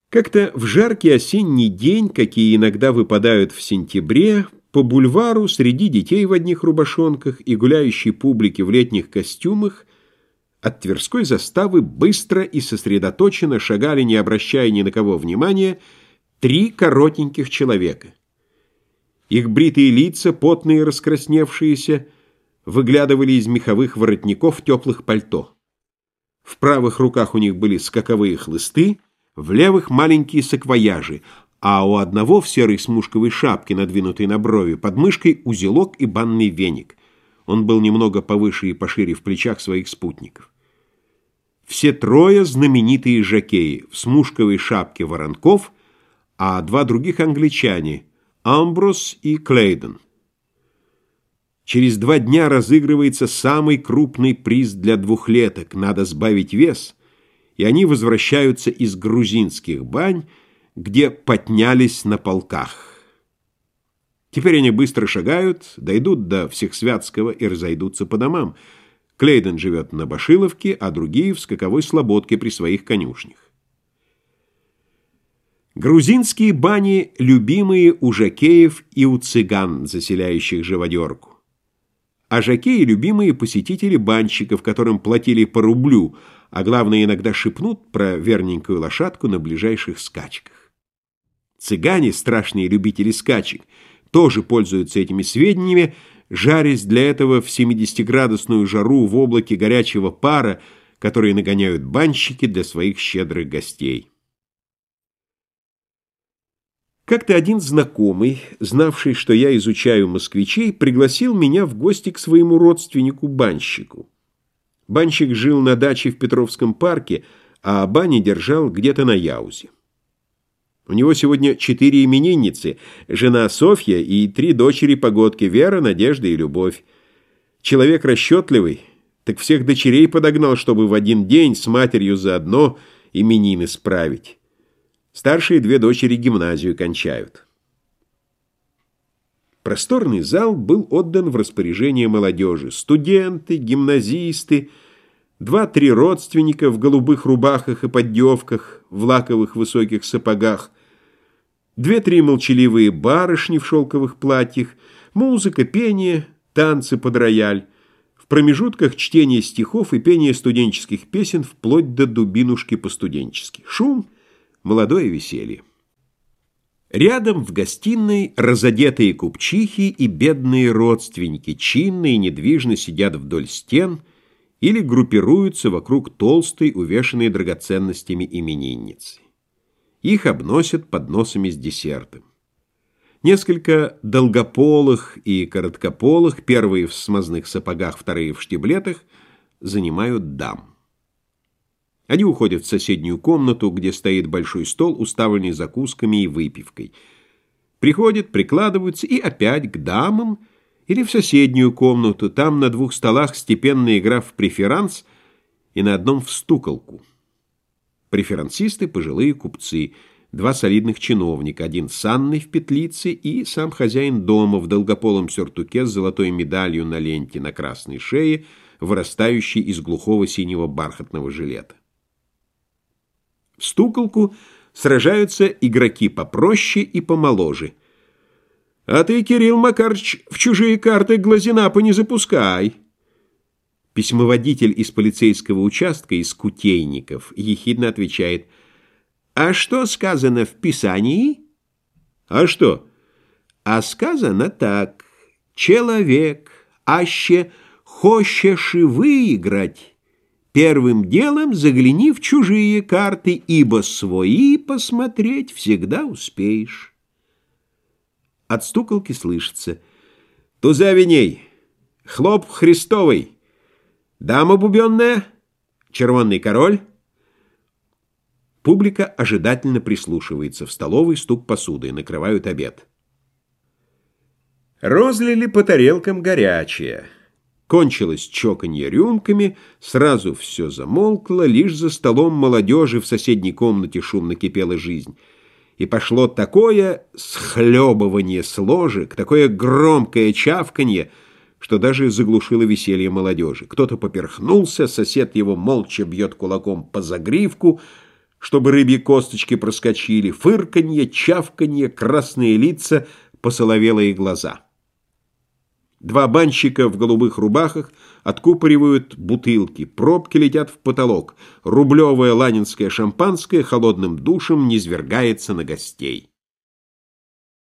Как-то в жаркий осенний день, какие иногда выпадают в сентябре, по бульвару среди детей в одних рубашонках и гуляющей публики в летних костюмах от Тверской заставы быстро и сосредоточенно шагали, не обращая ни на кого внимания, 3 коротеньких человека. Их бритые лица, потные и раскрасневшиеся, выглядывали из меховых воротников теплых пальто. В правых руках у них были скаковые хлысты, в левых маленькие саквояжи, а у одного в серой смушковой шапке, надвинутой на брови, под мышкой узелок и банный веник. Он был немного повыше и пошире в плечах своих спутников. Все 3 знаменитые жокеи, в смушковой шапке Воронков, а 2 других англичане — Амброс и Клейден. Через 2 дня разыгрывается самый крупный приз для двухлеток, надо сбавить вес, и они возвращаются из грузинских бань, где поднялись на полках. Теперь они быстро шагают, дойдут до Всехсвятского и разойдутся по домам. Клейден живет на Башиловке, а другие в скаковой слободке при своих конюшнях. Грузинские бани любимые у жокеев и у цыган, заселяющих живодерку. А жокеи любимые посетители банщиков, которым платили по рублю, а главное, иногда шепнут про верненькую лошадку на ближайших скачках. Цыгане, страшные любители скачек, тоже пользуются этими сведениями, жарясь для этого в 70-градусную жару в облаке горячего пара, который нагоняют банщики для своих щедрых гостей. Как-то один знакомый, знавший, что я изучаю москвичей, пригласил меня в гости к своему родственнику-банщику. Банщик жил на даче в Петровском парке, а бани держал где-то на Яузе. У него сегодня 4 именинницы, жена Софья и 3 дочери-погодки, Вера, Надежда и Любовь. Человек расчетливый, так всех дочерей подогнал, чтобы в один день с матерью заодно именины справить. Старшие 2 дочери гимназию кончают. Просторный зал был отдан в распоряжение молодежи. Студенты, гимназисты, 2-3 родственника в голубых рубахах и поддевках, в лаковых высоких сапогах, 2-3 молчаливые барышни в шелковых платьях, музыка, пение, танцы под рояль, в промежутках чтение стихов и пение студенческих песен вплоть до дубинушки по-студенчески. Шум, молодое веселье. Рядом в гостиной разодетые купчихи и бедные родственники чинно и недвижно сидят вдоль стен или группируются вокруг толстой, увешанной драгоценностями именинницы. Их обносят подносами с десертом. Несколько долгополых и короткополых, первые в смазных сапогах, вторые в штиблетах, занимают дам. Они уходят в соседнюю комнату, где стоит большой стол, уставленный закусками и выпивкой. Приходят, прикладываются и опять к дамам или в соседнюю комнату. Там на 2 столах степенная игра в преферанс и на одном в стуколку. Преферансисты — пожилые купцы, 2 солидных чиновника, один с Анной в петлице и сам хозяин дома в долгополом сюртуке с золотой медалью на ленте на красной шее, вырастающей из глухого синего бархатного жилета. В стуколку сражаются игроки попроще и помоложе. «А ты, Кирилл Макарыч, в чужие карты глазенапа не запускай!» Письмоводитель из полицейского участка, из Кутейников, ехидно отвечает: «А что сказано в Писании?» «А что?» «А сказано так: человек, аще хочешь выиграть, первым делом загляни в чужие карты, ибо свои посмотреть всегда успеешь». От стуколки слышится: «Туза виней, хлоп Христовый, дама бубенная, червонный король». Публика ожидательно прислушивается. В столовой стук посуды, накрывают обед. Розлили по тарелкам горячее. Кончилось чоканье рюмками, сразу все замолкло, лишь за столом молодежи в соседней комнате шумно кипела жизнь. И пошло такое схлебывание с ложек, такое громкое чавканье, что даже заглушило веселье молодежи. Кто-то поперхнулся, сосед его молча бьет кулаком по загривку, чтобы рыбьи косточки проскочили, фырканье, чавканье, красные лица, посоловелые глаза. Два банщика в голубых рубахах откупоривают бутылки, пробки летят в потолок, рублевое ланинское шампанское холодным душем низвергается на гостей.